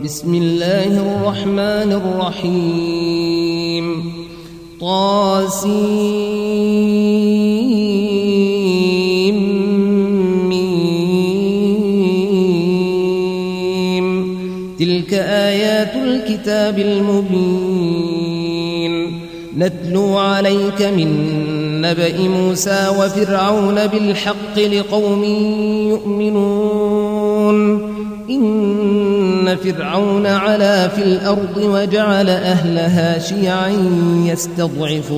بسم الله الرحمن الرحيم طاسيم تلك آيات الكتاب المبين نتلو عليك من نبأ موسى وفرعون بالحق لقوم يؤمنون إن فرعون علا في الأرض وجعل أهلها شيعا يستضعف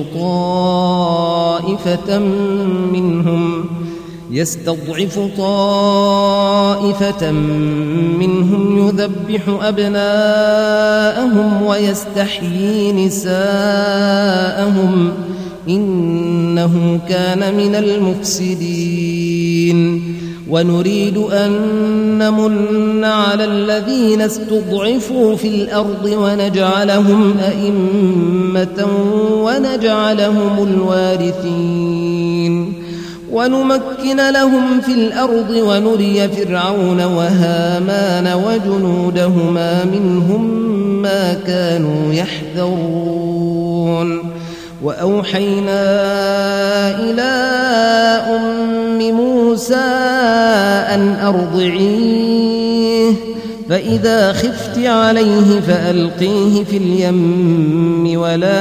طائفة منهم يذبح أبناءهم ويستحيي نساءهم إنه كان من المفسدين ونريد أن نمن على الذين استضعفوا في الأرض ونجعلهم أئمة ونجعلهم الوارثين ونمكن لهم في الأرض ونري فرعون وهامان وجنودهما منهم ما كانوا يحذرون وأوحينا إلى أم موسى أن أرضعيه فإذا خفت عليه فألقيه في اليم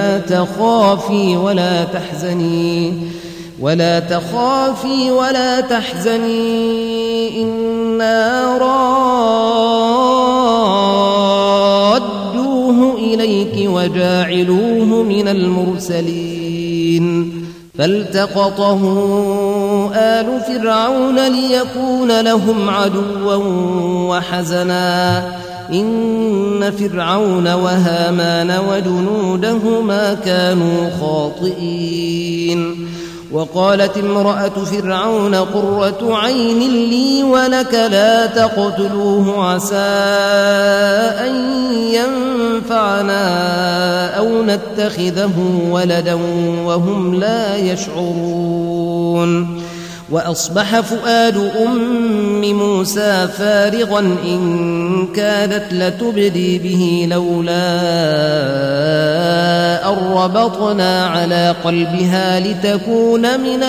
ولا تخافي ولا تحزني إنا رادوه إليك وجاعلوه من المرسلين فالتقطه آل فرعون ليكون لهم عدوا وحزنا إن فرعون وهامان وجنودهما كانوا خاطئين وقالت امرأة فرعون قرة عين لي ولك لا تقتلوه عسى أن ينفعنا أو نتخذه ولدا وهم لا يشعرون وأصبح فؤاد أم موسى فارغا إن كادت لتبدي به لولا أن ربطنا على قلبها لتكون من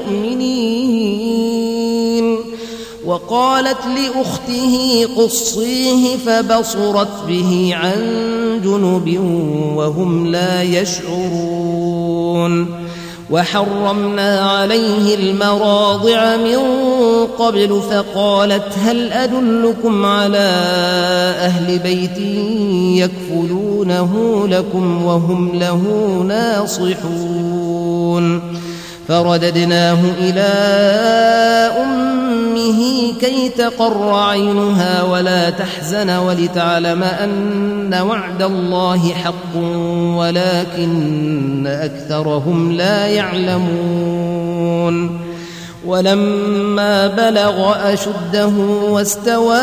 المؤمنين وقالت لأخته قصيه فبصرت به عن جنب وهم لا يشعرون وحرمنا عليه المراضع من قبل فقالت هل أدلكم على أهل بيت يكفلونه لكم وهم له ناصحون فرددناه إلى أمه كي تقر عينها ولا تحزن ولتعلم أن وعد الله حق ولكن أكثرهم لا يعلمون ولما بلغ أشده واستوى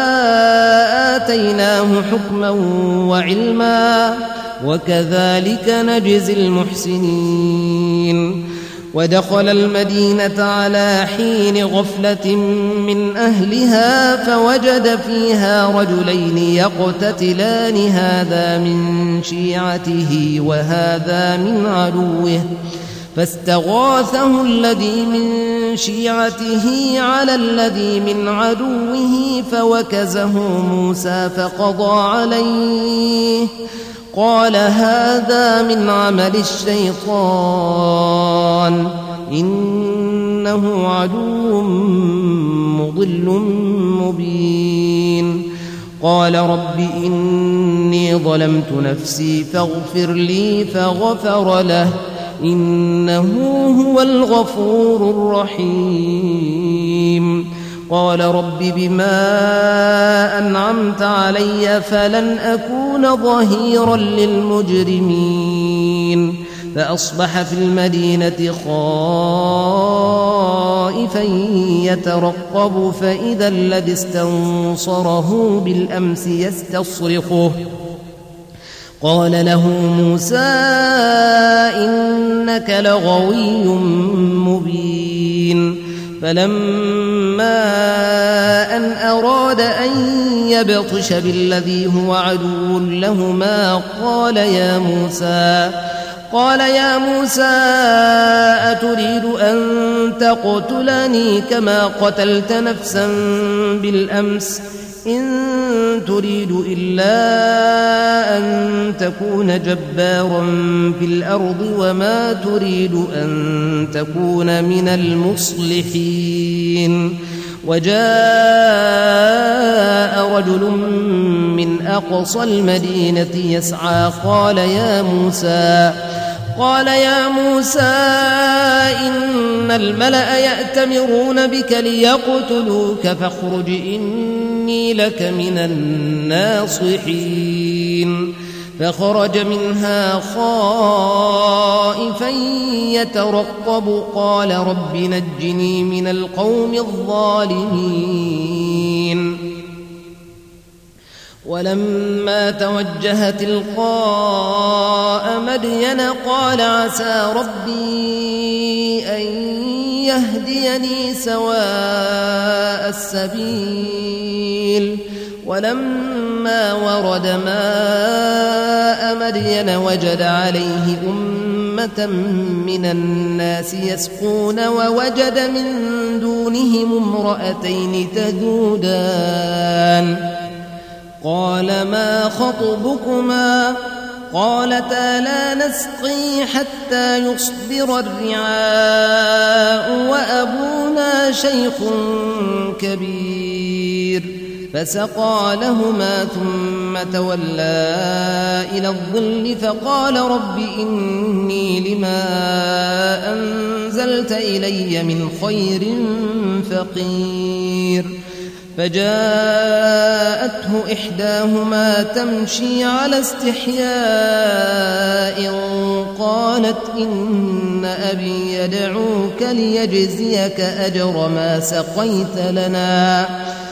آتيناه حكما وعلما وكذلك نجزي المحسنين ودخل المدينة على حين غفلة من أهلها فوجد فيها رجلين يقتتلان هذا من شيعته وهذا من عدوه فاستغاثه الذي من شيعته على الذي من عدوه فوكزه موسى فقضى عليه قال هذا من عمل الشيطان إنه عدو مضل مبين قال رب إني ظلمت نفسي فاغفر لي فغفر له إنه هو الغفور الرحيم قال رب بما أنعمت علي فلن أكون ظهيرا للمجرمين فأصبح في المدينة خائفا يترقب فإذا الذي استنصره بالأمس يستصرخه قال له موسى إنك لغوي مبين فلما أن أراد أن يبطش بالذي هو عدو لهما قال يا موسى أتريد أن تقتلني كما قتلت نفسا بالأمس إن تريد إلا أن تكون جبارا في الأرض وما تريد أن تكون من المصلحين. وجاء رجل من أقصى المدينة يسعى قال يا موسى إن الملأ يأتمرون بك ليقتلوك فاخرج إني لك من الناصحين. فخرج منها خائفا يترقب قال رب نجني من القوم الظالمين. ولما توجه تلقاء مدين قال عسى ربي أن يهديني سواء السبيل. ولما ورد ماء مدين وجد عليه أمة من الناس يسقون ووجد من دونهم امرأتين تذودان قال ما خطبكما قالتا لا نسقي حتى يصدر الرعاء وأبونا شيخ كبير. فسقى لهما ثم تولى إلى الظل فقال رب إني لما أنزلت إلي من خير فقير. فجاءته إحداهما تمشي على استحياء قالت إن أبي يدعوك ليجزيك أجر ما سقيت لنا.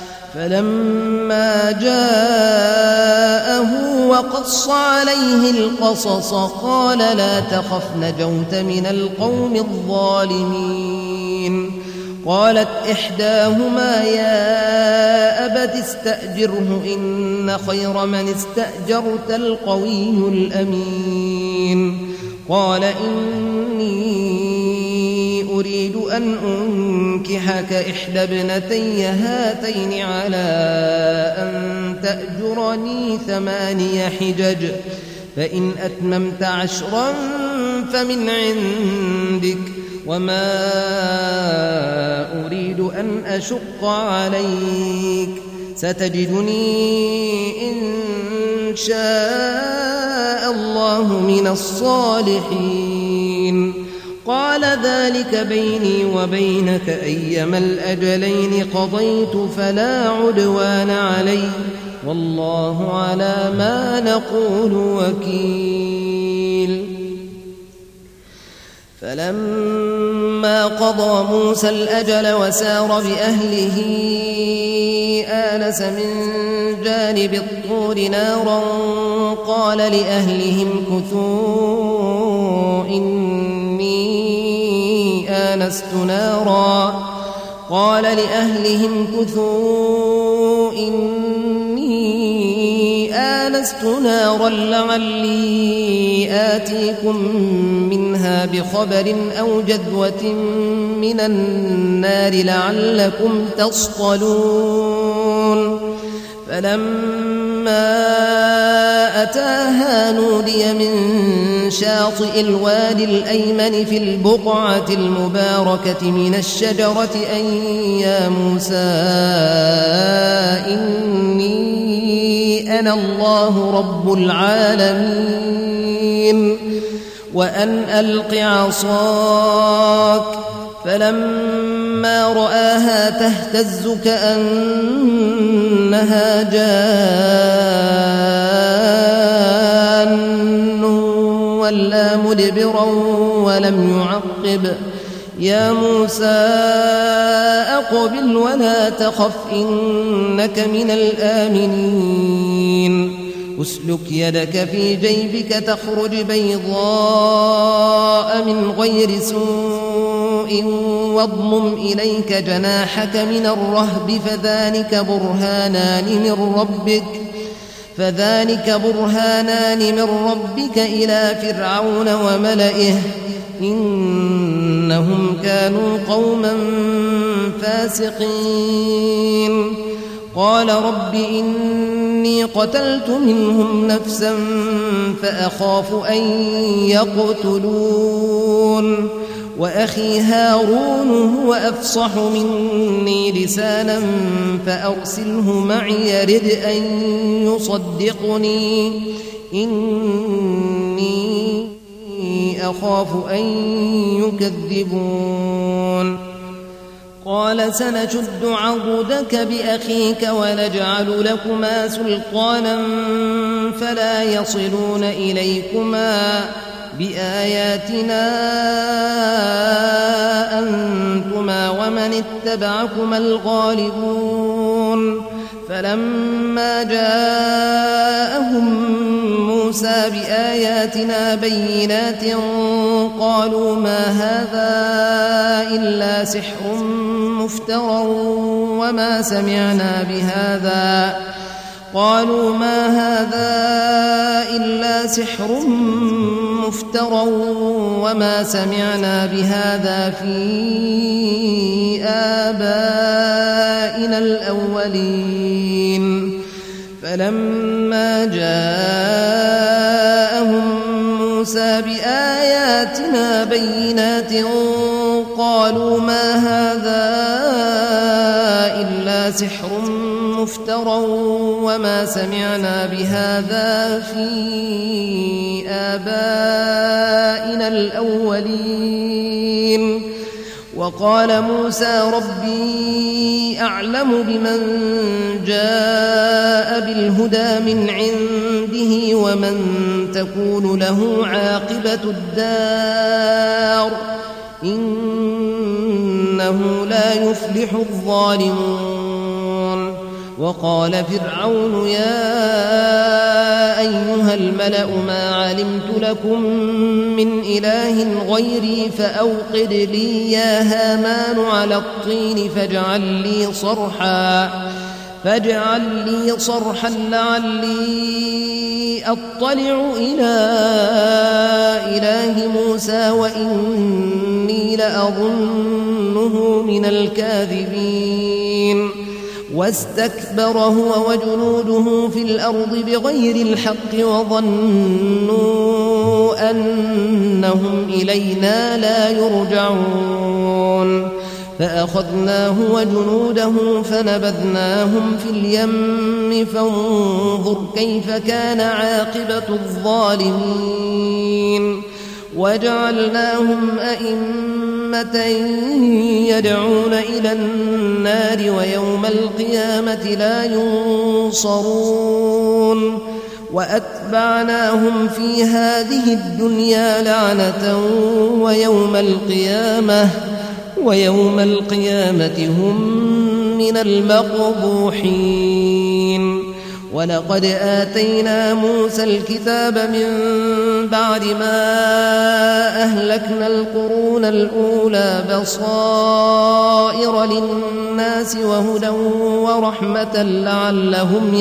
فلما جاءه وقص عليه القصص قال لا تخف نجوت من القوم الظالمين. قالت إحداهما يا أبت استأجره إن خير من استأجرت القوي الأمين. قال إني أريد أن أنكحك إحدى ابنتي هاتين على أن تأجرني 8 حجج فإن أتممت 10 فمن عندك وما أريد أن أشق عليك ستجدني إن شاء الله من الصالحين. قال ذلك بيني وبينك أيما الأجلين قضيت فلا عدوان علي والله على ما نقول وكيل. فلما قضى موسى الأجل وسار بأهله آنس من جانب الطور نارا قال لأهلهم كثوا إني آنست نارا لعلي آتيكم منها بخبر أو جذوة من النار لعلكم تصطلون. فلما أتاها نودي من شاطئ الوادي الأيمن في البقعة المباركة من الشجرة أن يا موسى إني أنا الله رب العالمين وأن ألق عصاك. فلما رآها تهتز كأنها جان ولا مدبرا ولم يعقب يا موسى أقبل ولا تخف إنك من الآمنين. أسلك يدك في جيبك تخرج بيضاء من غير سوء واضمم إليك جناحك من الرهب فذلك برهانان من ربك إلى فرعون وملئه إنهم كانوا قوما فاسقين قال رب إني قتلت منهم نفسا فأخاف أن يقتلون وأخي هارون هو أفصح مني لسانا فأرسله معي يرد أن يصدقني إني أخاف أن يكذبون قال سنشد عضدك بأخيك ونجعل لكما سلطانا فلا يصلون إليكما بآياتنا أنتما ومن اتبعكما الغالبون فلما جاءهم موسى بآياتنا بينات قالوا ما هذا إلا سحر مفترى وما سمعنا بهذا في آبائنا الأولين فلما جاءهم موسى بآياتنا بينات قالوا ما هذا إلا سحر مفترى وما سمعنا بهذا في آبائنا الأولين وقال موسى ربي أعلم بمن جاء بالهدى من عنده ومن تكون له عاقبة الدار إنه لا يفلح الظالمون وقال فرعون يا أيها الملأ ما علمت لكم من إله غيري فأوقد لي يا هامان على الطين فاجعل لي صرحا لعلي أطلع إلى إله موسى وإني لأظنه من الكاذبين واستكبر هو وجنوده في الأرض بغير الحق وظنوا أنهم إلينا لا يرجعون فأخذناه وجنوده فنبذناهم في اليم فانظر كيف كان عاقبة الظالمين وجعلناهم أئمة يدعون إلى النار ويوم القيامة لا ينصرون وأتبعناهم في هذه الدنيا لعنة ويوم القيامة هم من المقبوحين ولقد آتينا موسى الكتاب من بعد ما أهلكنا القرون الأولى بصائر للناس وهدى ورحمة لعلهم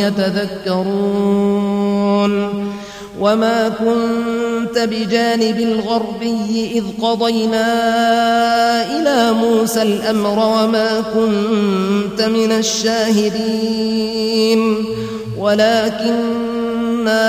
يتذكرون وما كنت بجانب الغربي إذ قضينا إلى موسى الأمر وما كنت من الشاهدين ولكننا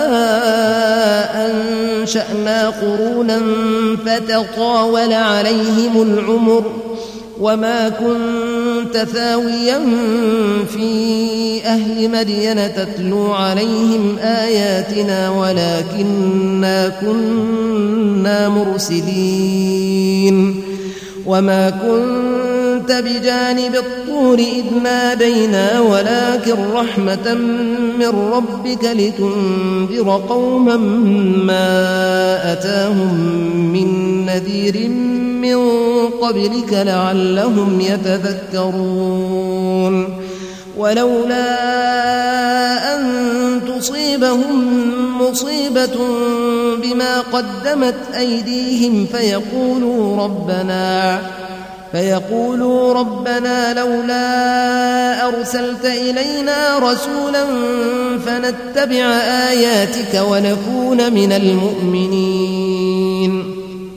أنشأنا قرونا فتطاول عليهم العمر وما كنت ثاويا في أهل مدين تتلو عليهم آياتنا ولكننا كنا مرسلين وما كنت بجانب الطور إذ نادينا ولكن رحمة من ربك لتنذر قوما ما أتاهم من نذير من قبلك لعلهم يتذكرون ولولا أن تصيبهم مصيبة بما قدمت أيديهم فيقولوا ربنا لولا أرسلت إلينا رسولا فنتبع آياتك ونكون من المؤمنين.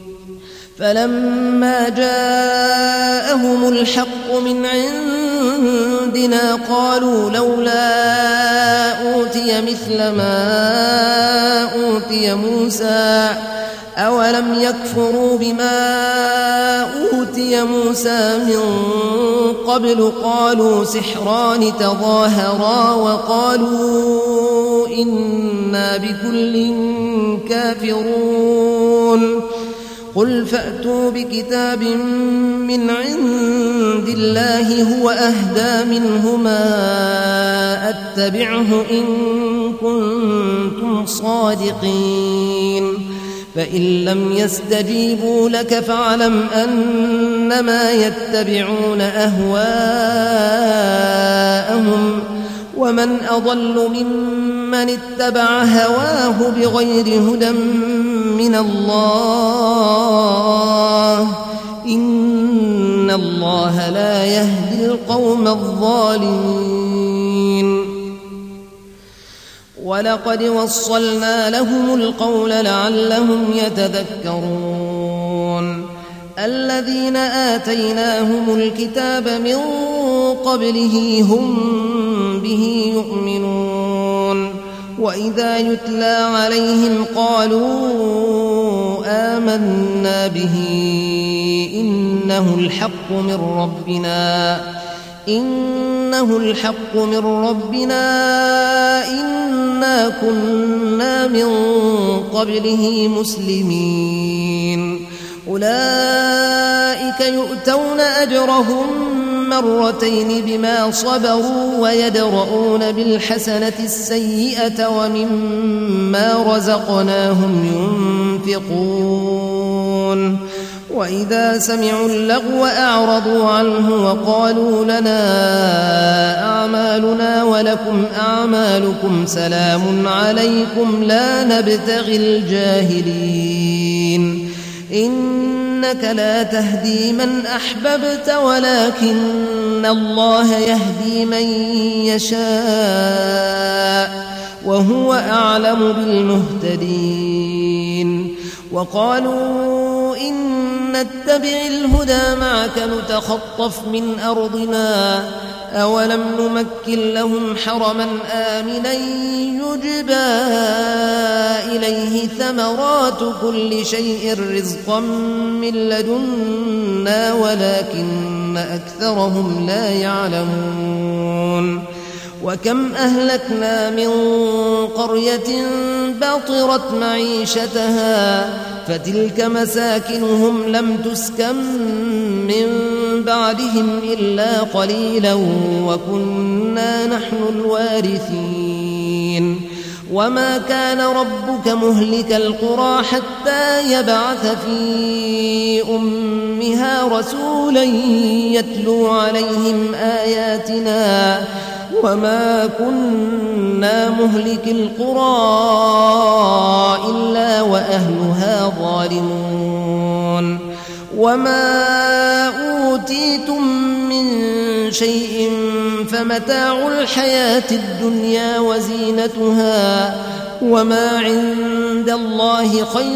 فلما جاءهم الحق من عندنا قالوا لولا أوتي مثل ما أوتي موسى أولم يكفروا بما أوتي موسى من قبل قالوا سحران تظاهرا وقالوا إنا بكل كافرون. قل فأتوا بكتاب من عند الله هو أهدى منهما أتبعه إن كنتم صادقين. فإن لم يستجيبوا لك فاعلم أنما يتبعون أهواءهم ومن أضل ممن اتبع هواه بغير هدى من الله إن الله لا يهدي القوم الظالمين. ولقد وصلنا لهم القول لعلهم يتذكرون. الذين آتيناهم الكتاب من قبله هم به يؤمنون وإذا يتلى عليهم قالوا آمنا به إنه الحق من ربنا إنا كنا من قبله مسلمين. أولئك يؤتون أجرهم مرتين بما صبروا ويدرؤون بالحسنة السيئة ومما رزقناهم ينفقون. وإذا سمعوا اللغو أعرضوا عنه وقالوا لنا أعمالنا ولكم أعمالكم سلام عليكم لا نبتغي الجاهلين. إنك لا تهدي من أحببت ولكن الله يهدي من يشاء وهو أعلم بالمهتدين. وقالوا إن نتبع الهدى معك نتخطف من أرضنا أولم نمكن لهم حرما آمنا يجبى إليه ثمرات كل شيء رزقا من لدنا ولكن أكثرهم لا يعلمون. وكم أهلكنا من قرية بطرت معيشتها فتلك مساكنهم لم تسكن من بعدهم إلا قليلا وكنا نحن الوارثين. وما كان ربك مهلك القرى حتى يبعث في أمها رسولا يتلو عليهم آياتنا وما كنا مهلك القرى إلا وأهلها ظالمون. وما أوتيتم من شيء فمتاع الحياة الدنيا وزينتها وما عند الله خير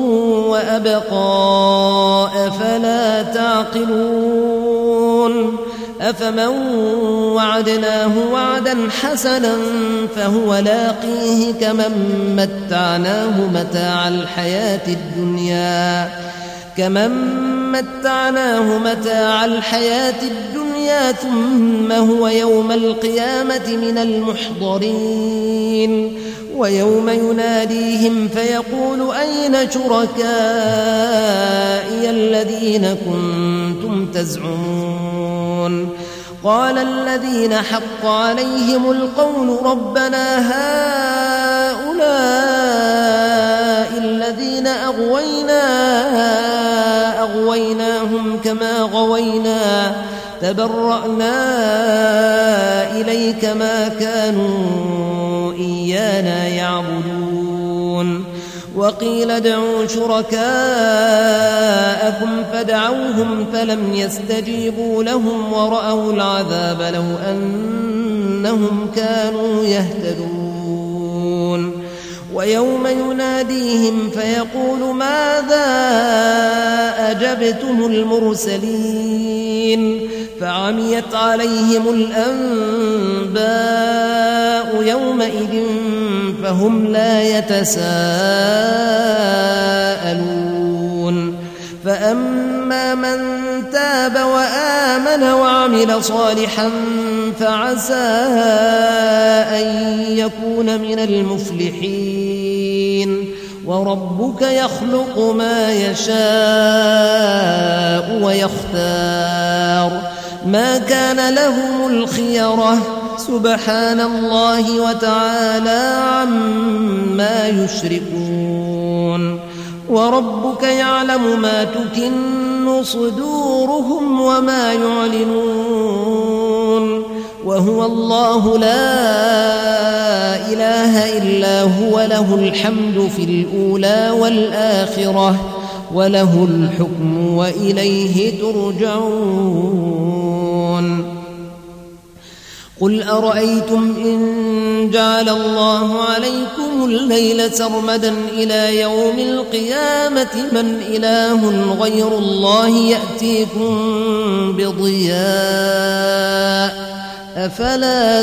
وأبقى أفلا تعقلون. أفمن وعدناه وعدا حسنا فهو لاقيه كمن متعناه متاع الحياة الدنيا ثم هو يوم القيامة من المحضرين. ويوم يناديهم فيقول أين شركائي الذين كنتم تزعمون. قال الذين حق عليهم القول ربنا هؤلاء الذين أغويناهم كما غوينا تبرأنا إليك ما كانوا إيانا كانا يعبدون وقيل ادعوا شركاءكم فدعوهم فلم يستجيبوا لهم ورأوا العذاب لو أنهم كانوا يهتدون ويوم يناديهم فيقول ماذا أجبتم المرسلين فعميت عليهم الأنباء يومئذ فهم لا يتساءلون فأما من تاب وآمن وعمل صالحا فعسى أن يكون من المفلحين وربك يخلق ما يشاء ويختار ما كان لهم الخيرة سبحان الله وتعالى عما يشركون وربك يعلم ما تكن صدورهم وما يعلنون وهو الله لا إله إلا هو له الحمد في الأولى والآخرة وله الحكم وإليه ترجعون قل أرأيتم إن جعل الله عليكم الليل سرمدا إلى يوم القيامة من إله غير الله يأتيكم بضياء أفلا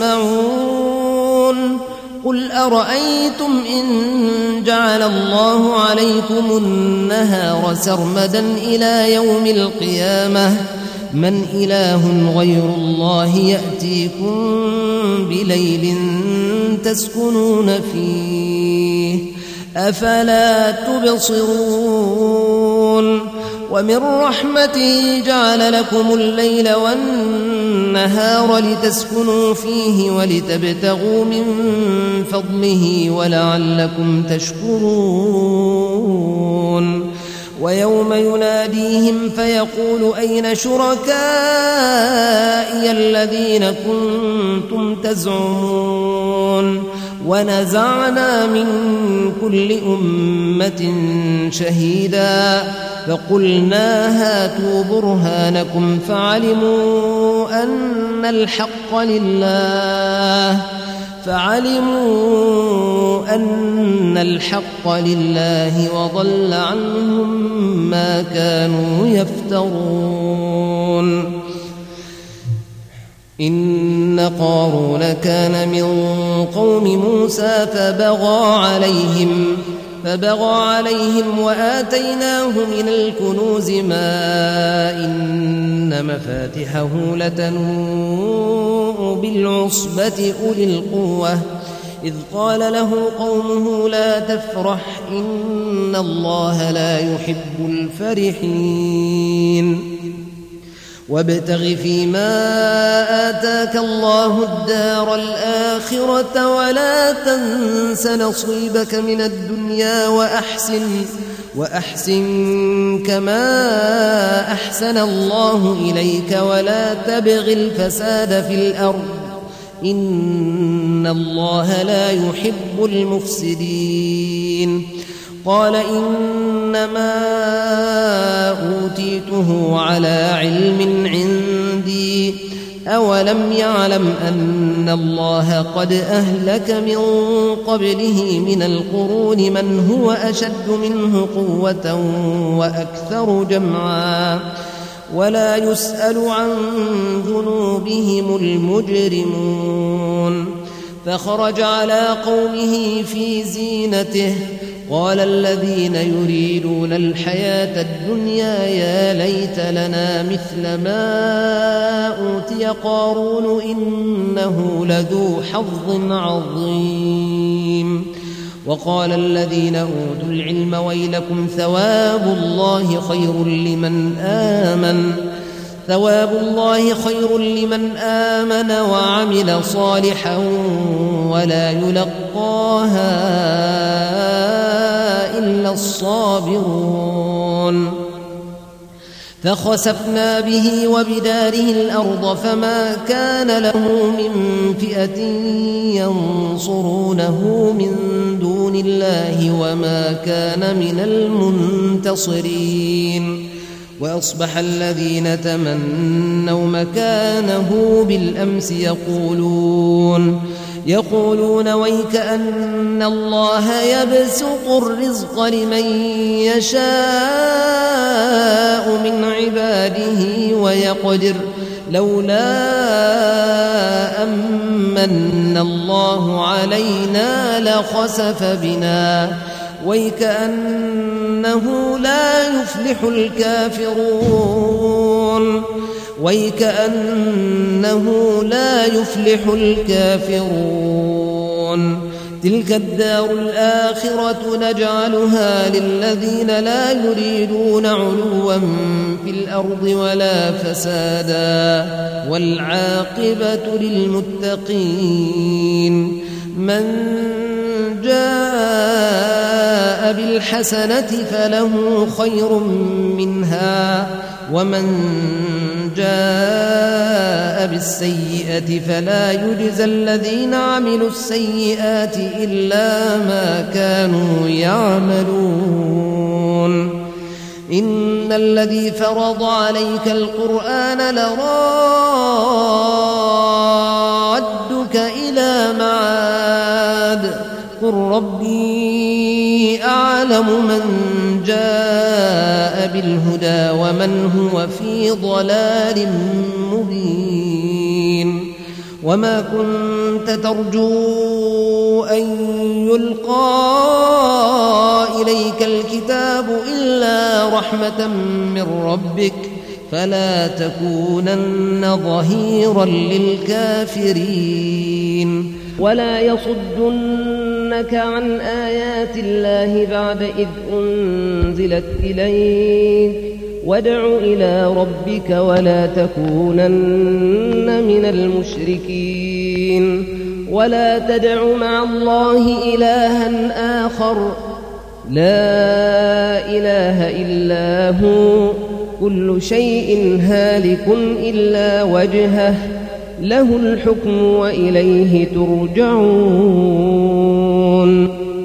تسمعون قل أرأيتم إن جعل الله عليكم النهار سرمدا إلى يوم القيامة من إله غير الله يأتيكم بليل تسكنون فيه أفلا تبصرون ومن رحمته جعل لكم الليل والنهار لتسكنوا فيه ولتبتغوا من فضله ولعلكم تشكرون ويوم يناديهم فيقول أين شركائي الذين كنتم تزعمون ونزعنا من كل أمة شهيدا فقلنا هاتوا برهانكم فعلموا أن الحق لله وضل عنهم ما كانوا يفترون إن قارون كان من قوم موسى فبغى عليهم وآتيناه من الكنوز ما إن مفاتحه لتنوء بالعصبة أولي القوة إذ قال له قومه لا تفرح إن الله لا يحب الفرحين وابتغ فيما آتاك الله الدار الآخرة ولا تنس نصيبك من الدنيا وأحسن كما أحسن الله إليك ولا تبغ الفساد في الأرض إن الله لا يحب المفسدين قال إنما أوتيته على علم عندي أولم يعلم أن الله قد أهلك من قبله من القرون من هو أشد منه قوة وأكثر جمعا ولا يسأل عن ذنوبهم المجرمون فخرج على قومه في زينته قال الذين يريدون الحياة الدنيا يا ليت لنا مثل ما أوتي قارون إنه لذو حظ عظيم وقال الذين أوتوا العلم ويلكم ثواب الله خير لمن آمن وعمل صالحا ولا يلقاها إلا الصابرون فخسفنا به وبداره الأرض فما كان له من فئة ينصرونه من دون الله وما كان من المنتصرين وأصبح الذين تمنوا مكانه بالأمس يقولون ويك أن الله يبسط الرزق لمن يشاء من عباده ويقدر لولا أمن الله علينا لخسف بنا ويكأنه لا يفلح الكافرون تلك الدار الآخرة نجعلها للذين لا يريدون علوا في الأرض ولا فسادا والعاقبة للمتقين من جاء بالحسنة فله خير منها ومن جاء بالسيئة فلا يجزى الذين عملوا السيئات إلا ما كانوا يعملون إن الذي فرض عليك القرآن لرادك إلى معاد قل ربي أعلم من جاء بالهدى ومن هو في ضلال مبين وما كنت ترجو أن يلقى إليك الكتاب إلا رحمة من ربك فلا تكونن ظهيرا للكافرين ولا يصدنك عن آيات الله بعد إذ أنزلت إليك وادع إلى ربك ولا تكونن من المشركين ولا تدع مع الله إلها آخر لا إله إلا هو كل شيء هالك إلا وجهه له الحكم وإليه ترجعون